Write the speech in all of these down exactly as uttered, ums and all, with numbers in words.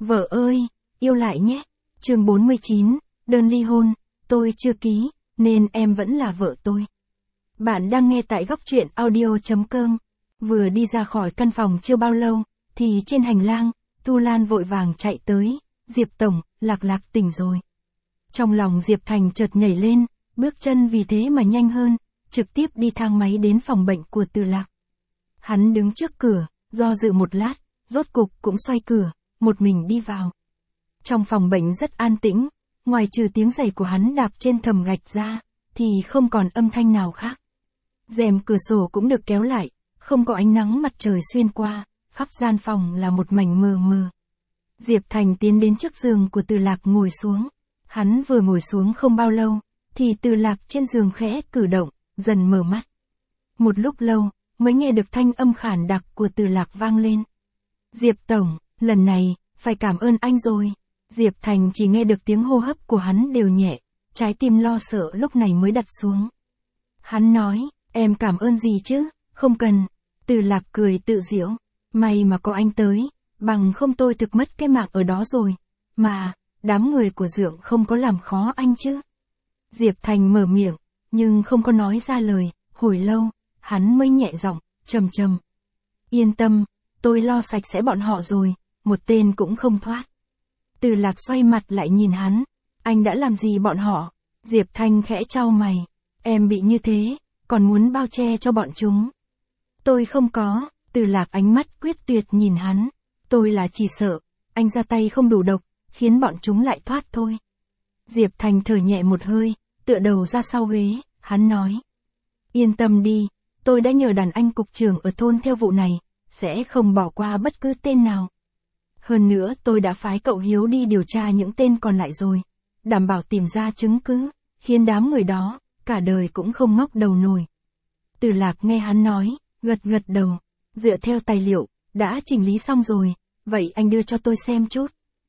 Vợ ơi, yêu lại nhé. Chương bốn mươi chín, đơn ly hôn, tôi chưa ký, nên em vẫn là vợ tôi. Bạn đang nghe tại góc truyện audio chấm com. Vừa đi ra khỏi căn phòng chưa bao lâu, thì trên hành lang, Tu Lan vội vàng chạy tới, Diệp Tổng, Lạc Lạc tỉnh rồi. Trong lòng Diệp Thành chợt nhảy lên, bước chân vì thế mà nhanh hơn, trực tiếp đi thang máy đến phòng bệnh của Từ Lạc. Hắn đứng trước cửa, do dự một lát, rốt cục cũng xoay cửa, một mình đi vào. Trong phòng bệnh rất an tĩnh, ngoài trừ tiếng giày của hắn đạp trên thầm gạch ra, thì không còn âm thanh nào khác. Rèm cửa sổ cũng được kéo lại, không có ánh nắng mặt trời xuyên qua, khắp gian phòng là một mảnh mờ mờ. Diệp Thành tiến đến trước giường của Từ Lạc ngồi xuống. Hắn vừa ngồi xuống không bao lâu, thì Từ Lạc trên giường khẽ cử động, dần mở mắt. Một lúc lâu, mới nghe được thanh âm khản đặc của Từ Lạc vang lên. Diệp Tổng, lần này, phải cảm ơn anh rồi. Diệp Thành chỉ nghe được tiếng hô hấp của hắn đều nhẹ, trái tim lo sợ lúc này mới đặt xuống. Hắn nói, em cảm ơn gì chứ, không cần. Từ Lạc cười tự giễu, may mà có anh tới, bằng không tôi thực mất cái mạng ở đó rồi. Mà, đám người của Dượng không có làm khó anh chứ. Diệp Thành mở miệng, nhưng không có nói ra lời, hồi lâu, hắn mới nhẹ giọng, trầm trầm. Yên tâm, tôi lo sạch sẽ bọn họ rồi, một tên cũng không thoát. Từ Lạc xoay mặt lại nhìn hắn, anh đã làm gì bọn họ? Diệp Thành khẽ chau mày, em bị như thế, còn muốn bao che cho bọn chúng. Tôi không có. Từ Lạc ánh mắt quyết tuyệt nhìn hắn, tôi là chỉ sợ, anh ra tay không đủ độc, khiến bọn chúng lại thoát thôi. Diệp Thành thở nhẹ một hơi, tựa đầu ra sau ghế, hắn nói. Yên tâm đi, tôi đã nhờ đàn anh cục trưởng ở thôn theo vụ này, sẽ không bỏ qua bất cứ tên nào. Hơn nữa tôi đã phái cậu Hiếu đi điều tra những tên còn lại rồi, đảm bảo tìm ra chứng cứ, khiến đám người đó, cả đời cũng không ngóc đầu nổi. Từ Lạc nghe hắn nói, gật gật đầu, dựa theo tài liệu, đã chỉnh lý xong rồi, vậy anh đưa cho tôi xem chút.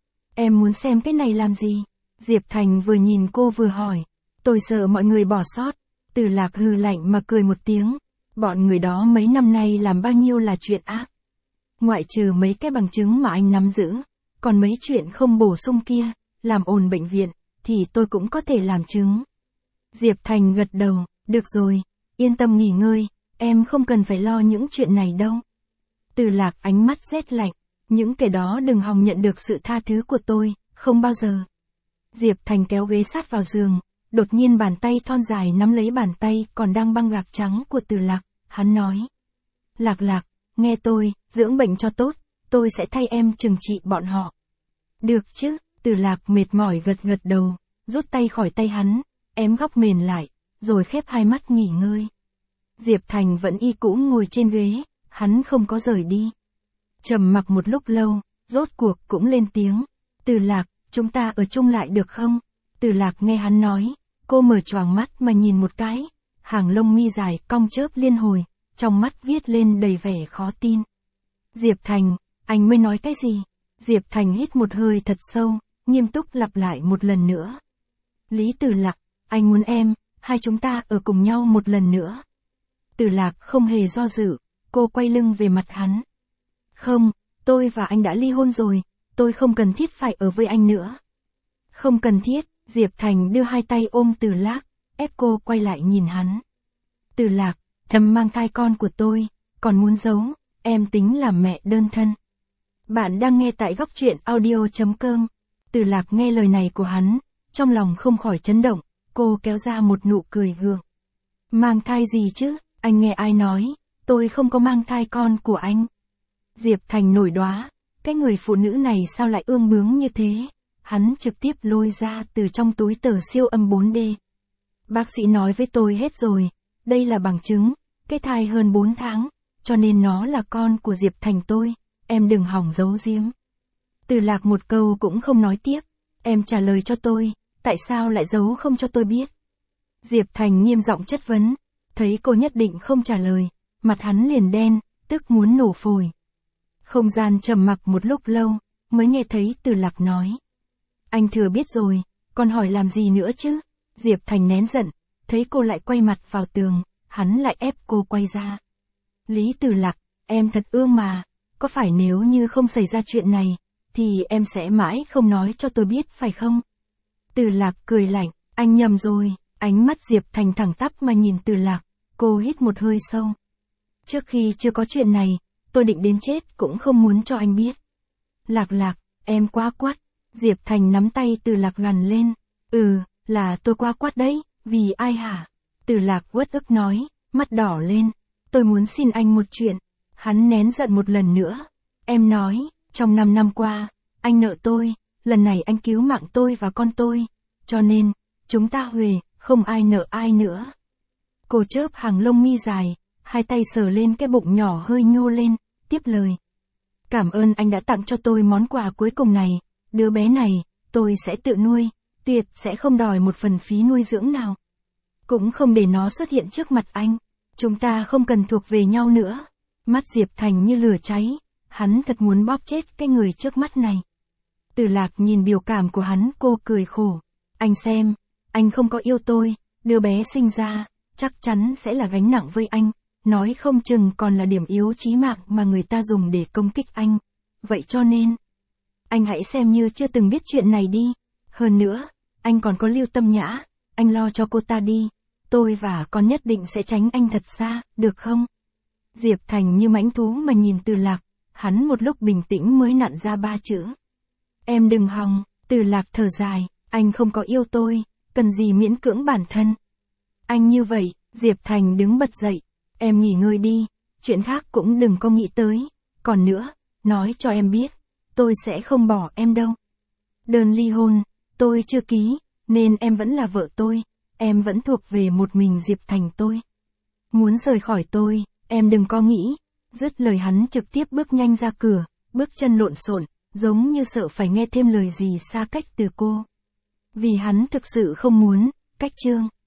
Em muốn xem cái này làm gì? Diệp Thành vừa nhìn cô vừa hỏi, tôi sợ mọi người bỏ sót. Từ Lạc hừ lạnh mà cười một tiếng, bọn người đó mấy năm nay làm bao nhiêu là chuyện ác. Ngoại trừ mấy cái bằng chứng mà anh nắm giữ, còn mấy chuyện không bổ sung kia, làm ồn bệnh viện, thì tôi cũng có thể làm chứng. Diệp Thành gật đầu, được rồi, yên tâm nghỉ ngơi, em không cần phải lo những chuyện này đâu. Từ Lạc ánh mắt rét lạnh, những kẻ đó đừng hòng nhận được sự tha thứ của tôi, không bao giờ. Diệp Thành kéo ghế sát vào giường, đột nhiên bàn tay thon dài nắm lấy bàn tay còn đang băng gạc trắng của Từ Lạc, hắn nói. Lạc Lạc, nghe tôi, dưỡng bệnh cho tốt, tôi sẽ thay em trừng trị bọn họ. Được chứ, Từ Lạc mệt mỏi gật gật đầu, rút tay khỏi tay hắn, ém góc mền lại, rồi khép hai mắt nghỉ ngơi. Diệp Thành vẫn y cũ ngồi trên ghế, hắn không có rời đi. Trầm mặc một lúc lâu, rốt cuộc cũng lên tiếng. Từ Lạc, chúng ta ở chung lại được không? Từ Lạc nghe hắn nói, cô mở choàng mắt mà nhìn một cái, hàng lông mi dài cong chớp liên hồi, trong mắt viết lên đầy vẻ khó tin. Diệp Thành, anh mới nói cái gì? Diệp Thành hít một hơi thật sâu, nghiêm túc lặp lại một lần nữa. Lý Từ Lạc, anh muốn em, hai chúng ta ở cùng nhau một lần nữa. Từ Lạc không hề do dự, cô quay lưng về mặt hắn. Không, tôi và anh đã ly hôn rồi, tôi không cần thiết phải ở với anh nữa. Không cần thiết, Diệp Thành đưa hai tay ôm Từ Lạc, ép cô quay lại nhìn hắn. Từ Lạc, thầm mang thai con của tôi, còn muốn giấu, em tính làm mẹ đơn thân. Bạn đang nghe tại góc truyện audio chấm com. Từ Lạc nghe lời này của hắn, trong lòng không khỏi chấn động, cô kéo ra một nụ cười gượng. Mang thai gì chứ, anh nghe ai nói, tôi không có mang thai con của anh. Diệp Thành nổi đoá, cái người phụ nữ này sao lại ương bướng như thế, hắn trực tiếp lôi ra từ trong túi tờ siêu âm bốn D. Bác sĩ nói với tôi hết rồi, đây là bằng chứng, cái thai hơn bốn tháng, cho nên nó là con của Diệp Thành tôi, em đừng hỏng giấu giếm. Từ Lạc một câu cũng không nói tiếp, em trả lời cho tôi, tại sao lại giấu không cho tôi biết. Diệp Thành nghiêm giọng chất vấn, thấy cô nhất định không trả lời, mặt hắn liền đen, tức muốn nổ phổi. Không gian trầm mặc một lúc lâu, mới nghe thấy Từ Lạc nói. Anh thừa biết rồi, còn hỏi làm gì nữa chứ? Diệp Thành nén giận, thấy cô lại quay mặt vào tường, hắn lại ép cô quay ra. Lý Từ Lạc, em thật ương mà, có phải nếu như không xảy ra chuyện này, thì em sẽ mãi không nói cho tôi biết phải không? Từ Lạc cười lạnh, anh nhầm rồi, ánh mắt Diệp Thành thẳng tắp mà nhìn Từ Lạc, cô hít một hơi sâu. Trước khi chưa có chuyện này, tôi định đến chết cũng không muốn cho anh biết. Lạc Lạc, em quá quắt. Diệp Thành nắm tay Từ Lạc gằn lên. Ừ, là tôi quá quắt đấy, vì ai hả? Từ Lạc uất ức nói, mắt đỏ lên. Tôi muốn xin anh một chuyện. Hắn nén giận một lần nữa. Em nói, trong năm năm qua, anh nợ tôi, lần này anh cứu mạng tôi và con tôi. Cho nên, chúng ta huề, không ai nợ ai nữa. Cô chớp hàng lông mi dài, hai tay sờ lên cái bụng nhỏ hơi nhô lên, tiếp lời. Cảm ơn anh đã tặng cho tôi món quà cuối cùng này, đứa bé này, tôi sẽ tự nuôi, tuyệt sẽ không đòi một phần phí nuôi dưỡng nào. Cũng không để nó xuất hiện trước mặt anh, chúng ta không cần thuộc về nhau nữa. Mắt Diệp Thành như lửa cháy, hắn thật muốn bóp chết cái người trước mắt này. Từ Lạc nhìn biểu cảm của hắn, cô cười khổ. Anh xem, anh không có yêu tôi, đứa bé sinh ra, chắc chắn sẽ là gánh nặng với anh, nói không chừng còn là điểm yếu chí mạng mà người ta dùng để công kích anh. Vậy cho nên, anh hãy xem như chưa từng biết chuyện này đi. Hơn nữa, anh còn có Lưu Tâm Nhã, anh lo cho cô ta đi. Tôi và con nhất định sẽ tránh anh thật xa, được không? Diệp Thành như mãnh thú mà nhìn Từ Lạc, hắn một lúc bình tĩnh mới nặn ra ba chữ. Em đừng hòng. Từ Lạc thở dài, anh không có yêu tôi, cần gì miễn cưỡng bản thân. Anh như vậy, Diệp Thành đứng bật dậy. Em nghỉ ngơi đi, chuyện khác cũng đừng có nghĩ tới. Còn nữa, nói cho em biết, tôi sẽ không bỏ em đâu. Đơn ly hôn, tôi chưa ký, nên em vẫn là vợ tôi, em vẫn thuộc về một mình Diệp Thành tôi. Muốn rời khỏi tôi, em đừng có nghĩ. Dứt lời hắn trực tiếp bước nhanh ra cửa, bước chân lộn xộn, giống như sợ phải nghe thêm lời gì xa cách từ cô. Vì hắn thực sự không muốn, cách chương.